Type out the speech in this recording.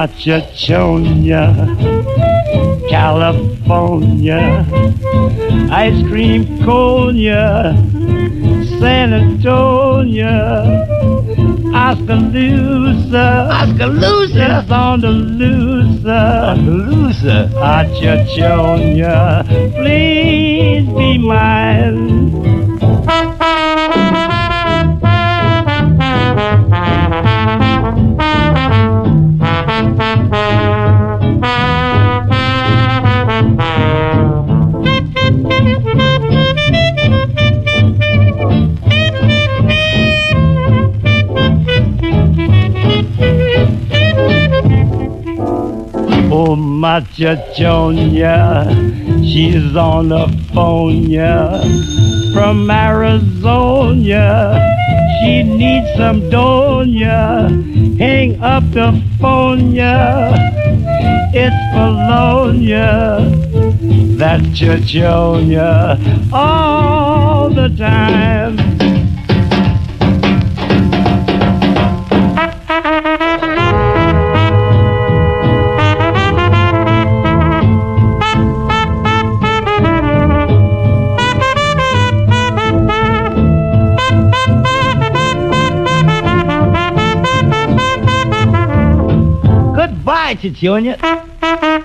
Machachonia, California, ice cream conia, San Antonio, Oskaloosa, Oskaloosa. is on the loser. Loser. Machachonia, please be mine. Oh, Machachonia, she's on the phone, yeah, from Arizona. She needs some donia. Hang up the phone, yeah. It's Bologna, that's Chachonia all the time. Goodbye, Chichonia.